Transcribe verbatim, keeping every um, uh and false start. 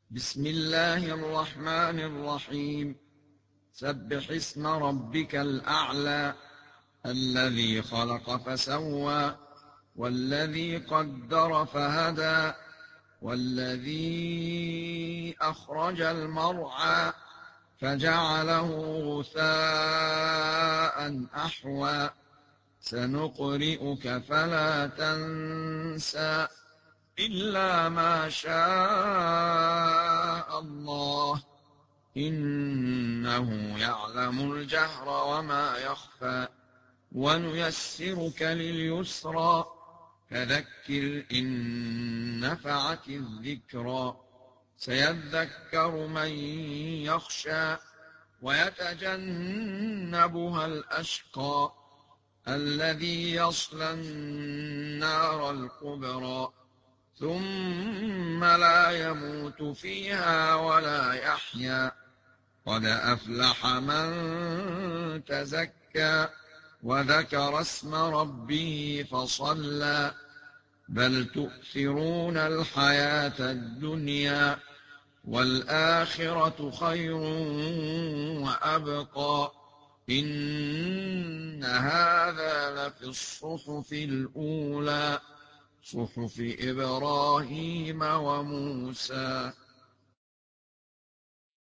بسم الله الرحمن الرحيم. سبح اسم ربك الأعلى الذي خلق فسوى والذي قدر فهدى والذي أخرج المرعى فجعله غثاء أحوى سنقرئك فلا تنسى إلا ما شاء الله إنه يعلم الجهر وما يخفى ونيسرك لليسرى فذكر إن نفعت الذكرى سيذكر من يخشى ويتجنبها الأشقى الذي يصلى النار الكبرى ثم لا يموت فيها ولا يحيا قد أفلح من تزكى وذكر اسم ربه فصلى بل تؤثرون الحياة الدنيا والآخرة خير وأبقى إن هذا لفي الصحف الأولى صحف إبراهيم وموسى.